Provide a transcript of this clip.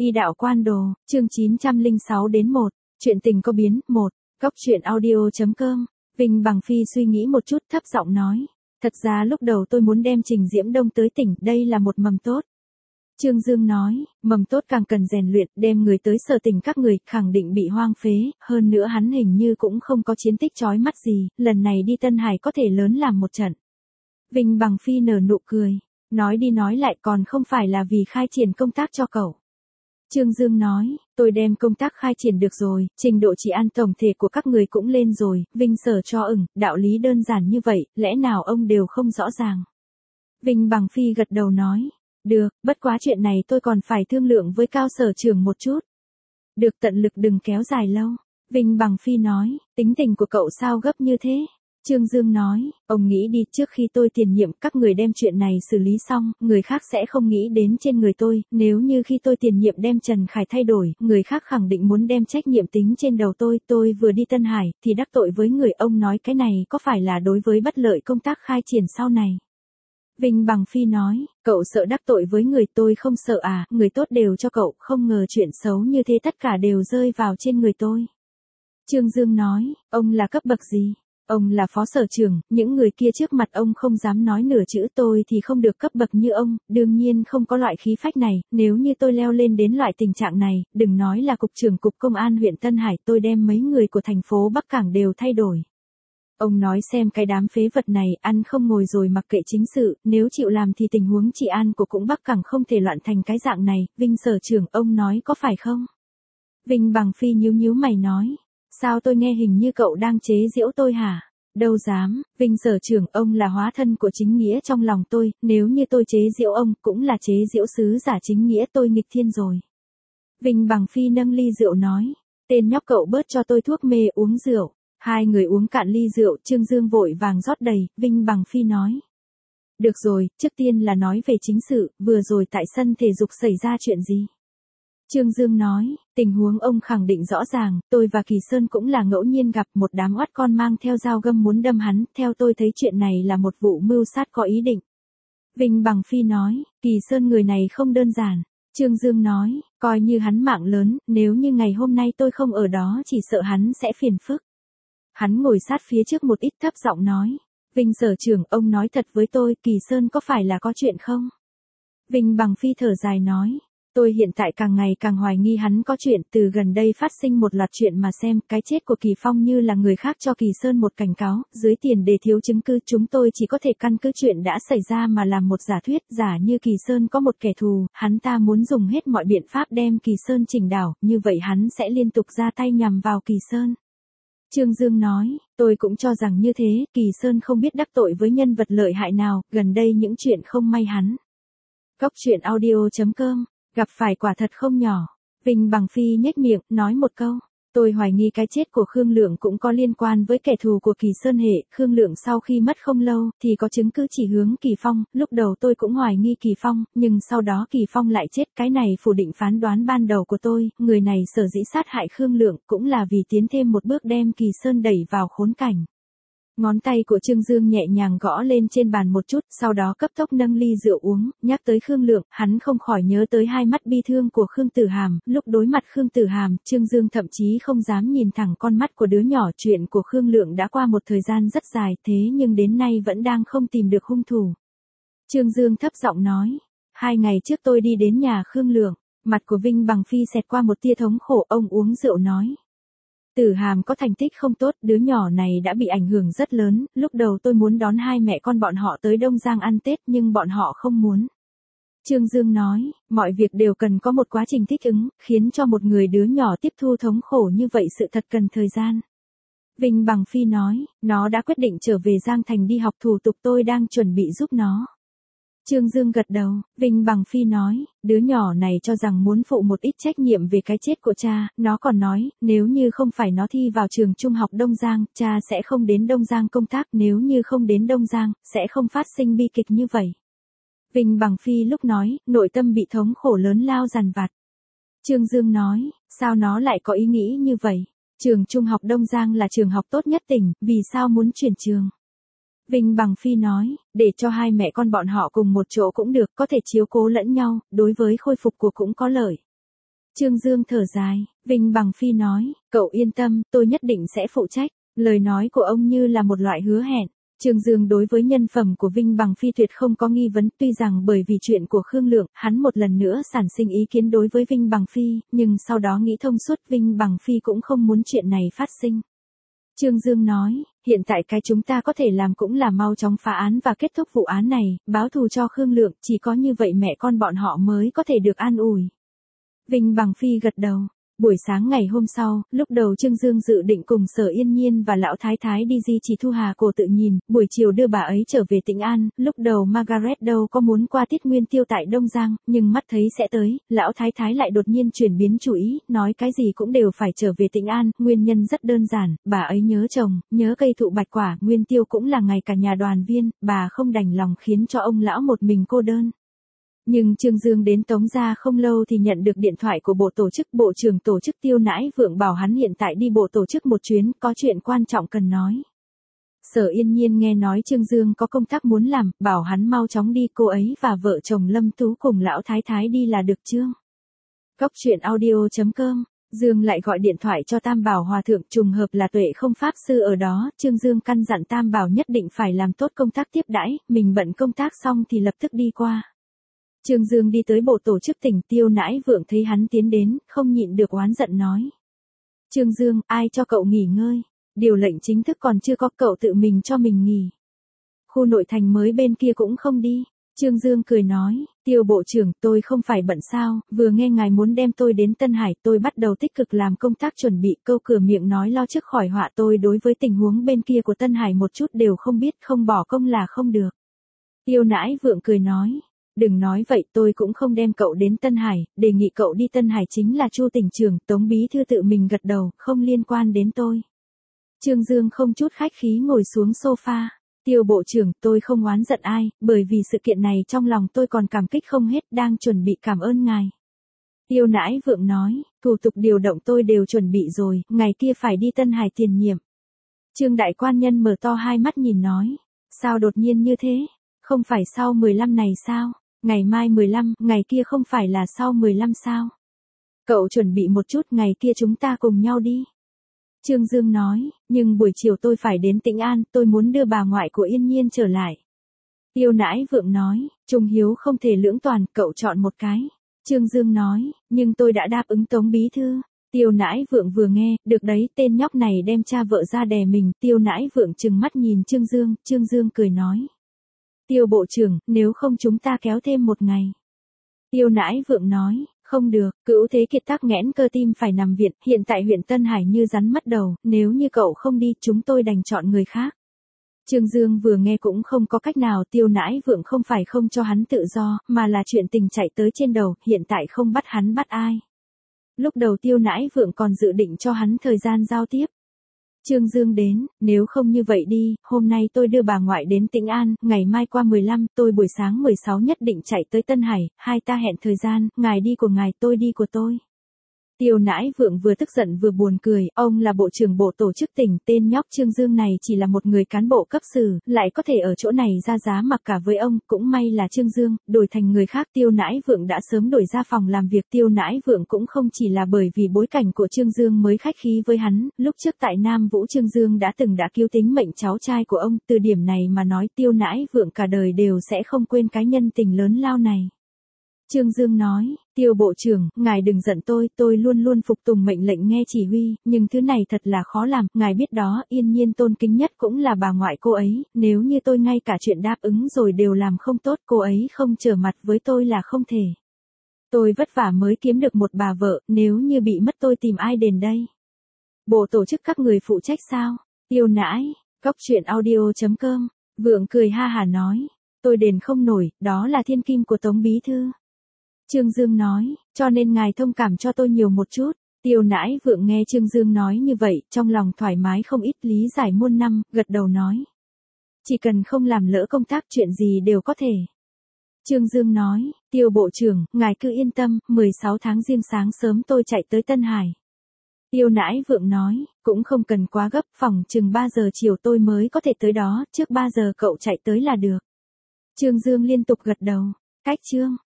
Y đạo quan đồ, chương 906-1, chuyện tình có biến, 1, góc truyện audio.com. Vinh Bằng Phi suy nghĩ một chút thấp giọng nói. Thật ra lúc đầu tôi muốn đem Trình Diễm Đông tới tỉnh, đây là một mầm tốt. Trương Dương nói, mầm tốt càng cần rèn luyện, đem người tới Sở Tỉnh các người, khẳng định bị hoang phế, hơn nữa hắn hình như cũng không có chiến tích chói mắt gì, lần này đi Tân Hải có thể lớn làm một trận. Vinh Bằng Phi nở nụ cười, nói đi nói lại còn không phải là vì khai triển công tác cho cậu. Trương Dương nói, tôi đem công tác khai triển được rồi, trình độ trị an tổng thể của các người cũng lên rồi, Vinh Sở cho ửng, đạo lý đơn giản như vậy, lẽ nào ông đều không rõ ràng. Vinh Bằng Phi gật đầu nói, được, bất quá chuyện này tôi còn phải thương lượng với Cao Sở trưởng một chút. Được, tận lực đừng kéo dài lâu. Vinh Bằng Phi nói, tính tình của cậu sao gấp như thế? Trương Dương nói, ông nghĩ đi, trước khi tôi tiền nhiệm các người đem chuyện này xử lý xong, người khác sẽ không nghĩ đến trên người tôi, nếu như khi tôi tiền nhiệm đem Trần Khải thay đổi, người khác khẳng định muốn đem trách nhiệm tính trên đầu tôi vừa đi Tân Hải, thì đắc tội với người, ông nói cái này có phải là đối với bất lợi công tác khai triển sau này? Vinh Bằng Phi nói, cậu sợ đắc tội với người, tôi không sợ à, người tốt đều cho cậu, không ngờ chuyện xấu như thế tất cả đều rơi vào trên người tôi. Trương Dương nói, ông là cấp bậc gì? Ông là phó sở trưởng, những người kia trước mặt ông không dám nói nửa chữ, tôi thì không được cấp bậc như ông, đương nhiên không có loại khí phách này, nếu như tôi leo lên đến loại tình trạng này, đừng nói là cục trưởng cục công an huyện Tân Hải, tôi đem mấy người của thành phố Bắc Cảng đều thay đổi. Ông nói xem cái đám phế vật này, ăn không ngồi rồi mặc kệ chính sự, nếu chịu làm thì tình huống trị an của cũng Bắc Cảng không thể loạn thành cái dạng này, Vinh Sở trưởng, ông nói có phải không? Vinh Bằng Phi nhíu mày nói. Sao tôi nghe hình như cậu đang chế giễu tôi hả? Đâu dám, Vinh Sở trưởng, ông là hóa thân của chính nghĩa trong lòng tôi, nếu như tôi chế giễu ông, cũng là chế giễu sứ giả chính nghĩa, tôi nghịch thiên rồi. Vinh Bằng Phi nâng ly rượu nói, tên nhóc cậu bớt cho tôi thuốc mê uống rượu. Hai người uống cạn ly rượu, Trương Dương vội vàng rót đầy, Vinh Bằng Phi nói. Được rồi, trước tiên là nói về chính sự, vừa rồi tại sân thể dục xảy ra chuyện gì? Trương Dương nói, tình huống ông khẳng định rõ ràng, tôi và Kỳ Sơn cũng là ngẫu nhiên gặp, một đám oắt con mang theo dao găm muốn đâm hắn, theo tôi thấy chuyện này là một vụ mưu sát có ý định. Vinh Bằng Phi nói, Kỳ Sơn người này không đơn giản. Trương Dương nói, coi như hắn mạng lớn, nếu như ngày hôm nay tôi không ở đó chỉ sợ hắn sẽ phiền phức. Hắn ngồi sát phía trước một ít thấp giọng nói, Vinh Sở trưởng, ông nói thật với tôi, Kỳ Sơn có phải là có chuyện không? Vinh Bằng Phi thở dài nói, tôi hiện tại càng ngày càng hoài nghi hắn có chuyện, từ gần đây phát sinh một loạt chuyện mà xem, cái chết của Kỳ Phong như là người khác cho Kỳ Sơn một cảnh cáo, dưới tiền đề thiếu chứng cứ, chúng tôi chỉ có thể căn cứ chuyện đã xảy ra mà làm một giả thuyết, giả như Kỳ Sơn có một kẻ thù, hắn ta muốn dùng hết mọi biện pháp đem Kỳ Sơn chỉnh đảo, như vậy hắn sẽ liên tục ra tay nhằm vào Kỳ Sơn. Trương Dương nói, tôi cũng cho rằng như thế, Kỳ Sơn không biết đắc tội với nhân vật lợi hại nào, gần đây những chuyện không may hắn. Góc truyện audio.com, gặp phải quả thật không nhỏ. Vinh Bằng Phi nhếch miệng, nói một câu. Tôi hoài nghi cái chết của Khương Lượng cũng có liên quan với kẻ thù của Kỳ Sơn hệ, Khương Lượng sau khi mất không lâu, thì có chứng cứ chỉ hướng Kỳ Phong, lúc đầu tôi cũng hoài nghi Kỳ Phong, nhưng sau đó Kỳ Phong lại chết, cái này phủ định phán đoán ban đầu của tôi, người này sở dĩ sát hại Khương Lượng, cũng là vì tiến thêm một bước đem Kỳ Sơn đẩy vào khốn cảnh. Ngón tay của Trương Dương nhẹ nhàng gõ lên trên bàn một chút, sau đó cấp tốc nâng ly rượu uống, nhắc tới Khương Lượng, hắn không khỏi nhớ tới hai mắt bi thương của Khương Tử Hàm, lúc đối mặt Khương Tử Hàm, Trương Dương thậm chí không dám nhìn thẳng con mắt của đứa nhỏ, chuyện của Khương Lượng đã qua một thời gian rất dài, thế nhưng đến nay vẫn đang không tìm được hung thủ. Trương Dương thấp giọng nói, 2 ngày trước tôi đi đến nhà Khương Lượng, mặt của Vinh Bằng Phi xẹt qua một tia thống khổ, ông uống rượu nói. Tử Hàm có thành tích không tốt, đứa nhỏ này đã bị ảnh hưởng rất lớn, lúc đầu tôi muốn đón hai mẹ con bọn họ tới Đông Giang ăn Tết nhưng bọn họ không muốn. Trương Dương nói, mọi việc đều cần có một quá trình thích ứng, khiến cho một người đứa nhỏ tiếp thu thống khổ như vậy sự thật cần thời gian. Vinh Bằng Phi nói, nó đã quyết định trở về Giang Thành đi học thủ tục, tôi đang chuẩn bị giúp nó. Trương Dương gật đầu, Vinh Bằng Phi nói, đứa nhỏ này cho rằng muốn phụ một ít trách nhiệm về cái chết của cha, nó còn nói, nếu như không phải nó thi vào trường trung học Đông Giang, cha sẽ không đến Đông Giang công tác, nếu như không đến Đông Giang, sẽ không phát sinh bi kịch như vậy. Vinh Bằng Phi lúc nói, nội tâm bị thống khổ lớn lao dằn vặt. Trương Dương nói, sao nó lại có ý nghĩ như vậy? Trường trung học Đông Giang là trường học tốt nhất tỉnh, vì sao muốn chuyển trường? Vinh Bằng Phi nói, để cho hai mẹ con bọn họ cùng một chỗ cũng được, có thể chiếu cố lẫn nhau, đối với khôi phục của cũng có lợi. Trương Dương thở dài, Vinh Bằng Phi nói, cậu yên tâm, tôi nhất định sẽ phụ trách. Lời nói của ông như là một loại hứa hẹn. Trương Dương đối với nhân phẩm của Vinh Bằng Phi tuyệt không có nghi vấn, tuy rằng bởi vì chuyện của Khương Lượng, hắn một lần nữa sản sinh ý kiến đối với Vinh Bằng Phi, nhưng sau đó nghĩ thông suốt Vinh Bằng Phi cũng không muốn chuyện này phát sinh. Trương Dương nói, hiện tại cái chúng ta có thể làm cũng là mau chóng phá án và kết thúc vụ án này, báo thù cho Khương Lượng, chỉ có như vậy mẹ con bọn họ mới có thể được an ủi. Vinh Bằng Phi gật đầu. Buổi sáng ngày hôm sau, lúc đầu Trương Dương dự định cùng Sở Yên Nhiên và Lão Thái Thái đi Di Chỉ Thu Hà Cổ tự nhìn, buổi chiều đưa bà ấy trở về Tĩnh An, lúc đầu Margaret đâu có muốn qua Tiết Nguyên Tiêu tại Đông Giang, nhưng mắt thấy sẽ tới, Lão Thái Thái lại đột nhiên chuyển biến chủ ý, nói cái gì cũng đều phải trở về Tĩnh An, nguyên nhân rất đơn giản, bà ấy nhớ chồng, nhớ cây thụ bạch quả, Nguyên Tiêu cũng là ngày cả nhà đoàn viên, bà không đành lòng khiến cho ông lão một mình cô đơn. Nhưng Trương Dương đến Tống gia không lâu thì nhận được điện thoại của bộ tổ chức, bộ trưởng tổ chức Tiêu Nãi Vượng bảo hắn hiện tại đi bộ tổ chức một chuyến, có chuyện quan trọng cần nói. Sở Yên Nhiên nghe nói Trương Dương có công tác muốn làm, bảo hắn mau chóng đi, cô ấy và vợ chồng Lâm Tú cùng Lão Thái Thái đi là được chương. Cóc truyện audio.com, Dương lại gọi điện thoại cho Tam Bảo Hòa Thượng, trùng hợp là Tuệ Không Pháp Sư ở đó, Trương Dương căn dặn Tam Bảo nhất định phải làm tốt công tác tiếp đãi, mình bận công tác xong thì lập tức đi qua. Trương Dương đi tới bộ tổ chức tỉnh, Tiêu Nãi Vượng thấy hắn tiến đến, không nhịn được oán giận nói. Trương Dương, ai cho cậu nghỉ ngơi? Điều lệnh chính thức còn chưa có, cậu tự mình cho mình nghỉ. Khu nội thành mới bên kia cũng không đi. Trương Dương cười nói, Tiêu bộ trưởng, tôi không phải bận sao, vừa nghe ngài muốn đem tôi đến Tân Hải, tôi bắt đầu tích cực làm công tác chuẩn bị, câu cửa miệng nói lo trước khỏi họa, tôi đối với tình huống bên kia của Tân Hải một chút đều không biết, không bỏ công là không được. Tiêu Nãi Vượng cười nói. Đừng nói vậy, tôi cũng không đem cậu đến Tân Hải, đề nghị cậu đi Tân Hải chính là Chu tỉnh trưởng, Tống bí thư tự mình gật đầu, không liên quan đến tôi. Trương Dương không chút khách khí ngồi xuống sofa. Tiêu bộ trưởng, tôi không oán giận ai, bởi vì sự kiện này trong lòng tôi còn cảm kích không hết, đang chuẩn bị cảm ơn ngài. Tiêu Nãi Vượng nói, thủ tục điều động tôi đều chuẩn bị rồi, ngày kia phải đi Tân Hải tiền nhiệm. Trương đại quan nhân mở to hai mắt nhìn nói, sao đột nhiên như thế, không phải sau 15 này sao? Ngày mai 15, ngày kia không phải là sau 15 sao? Cậu chuẩn bị một chút, ngày kia chúng ta cùng nhau đi. Trương Dương nói, nhưng buổi chiều tôi phải đến Tĩnh An, tôi muốn đưa bà ngoại của Yên Nhiên trở lại. Tiêu Nãi Vượng nói, trung hiếu không thể lưỡng toàn, cậu chọn một cái. Trương Dương nói, nhưng tôi đã đáp ứng Tống bí thư. Tiêu Nãi Vượng vừa nghe, được đấy, tên nhóc này đem cha vợ ra đè mình. Tiêu Nãi Vượng trừng mắt nhìn Trương Dương cười nói. Tiêu bộ trưởng, nếu không chúng ta kéo thêm một ngày. Tiêu Nãi Vượng nói, không được, Cữu Thế Kiệt tắc nghẽn cơ tim phải nằm viện, hiện tại huyện Tân Hải như rắn mất đầu, nếu như cậu không đi, chúng tôi đành chọn người khác. Trương Dương vừa nghe cũng không có cách nào, Tiêu Nãi Vượng không phải không cho hắn tự do, mà là chuyện tình chạy tới trên đầu, hiện tại không bắt hắn bắt ai. Lúc đầu Tiêu Nãi Vượng còn dự định cho hắn thời gian giao tiếp. Trương Dương đến, nếu không như vậy đi, hôm nay tôi đưa bà ngoại đến Tĩnh An, ngày mai qua 15, tôi buổi sáng 16 nhất định chạy tới Tân Hải, hai ta hẹn thời gian, ngài đi của ngài, tôi đi của tôi. Tiêu Nãi Vượng vừa tức giận vừa buồn cười, ông là bộ trưởng bộ tổ chức tỉnh, tên nhóc Trương Dương này chỉ là một người cán bộ cấp sử, lại có thể ở chỗ này ra giá mặc cả với ông, cũng may là Trương Dương, đổi thành người khác. Tiêu Nãi Vượng đã sớm đổi ra phòng làm việc. Tiêu Nãi Vượng cũng không chỉ là bởi vì bối cảnh của Trương Dương mới khách khí với hắn, lúc trước tại Nam Vũ Trương Dương đã cứu tính mệnh cháu trai của ông, từ điểm này mà nói Tiêu Nãi Vượng cả đời đều sẽ không quên cái nhân tình lớn lao này. Trương Dương nói, Tiêu bộ trưởng, ngài đừng giận tôi luôn luôn phục tùng mệnh lệnh nghe chỉ huy, nhưng thứ này thật là khó làm, ngài biết đó, Yên Nhiên tôn kính nhất cũng là bà ngoại cô ấy, nếu như tôi ngay cả chuyện đáp ứng rồi đều làm không tốt, cô ấy không trở mặt với tôi là không thể. Tôi vất vả mới kiếm được một bà vợ, nếu như bị mất tôi tìm ai đền đây? Bộ tổ chức các người phụ trách sao? Tiêu Nãi, Cóc truyện audio.com, Vượng cười ha hà nói, tôi đền không nổi, đó là thiên kim của Tống bí thư. Trương Dương nói, cho nên ngài thông cảm cho tôi nhiều một chút. Tiêu Nãi Vượng nghe Trương Dương nói như vậy, trong lòng thoải mái không ít, lý giải muôn năm, gật đầu nói. Chỉ cần không làm lỡ công tác, chuyện gì đều có thể. Trương Dương nói, Tiêu bộ trưởng, ngài cứ yên tâm, 16 tháng Giêng sáng sớm tôi chạy tới Tân Hải. Tiêu Nãi Vượng nói, cũng không cần quá gấp, phòng chừng 3 giờ chiều tôi mới có thể tới đó, trước 3 giờ cậu chạy tới là được. Trương Dương liên tục gật đầu, cách chương.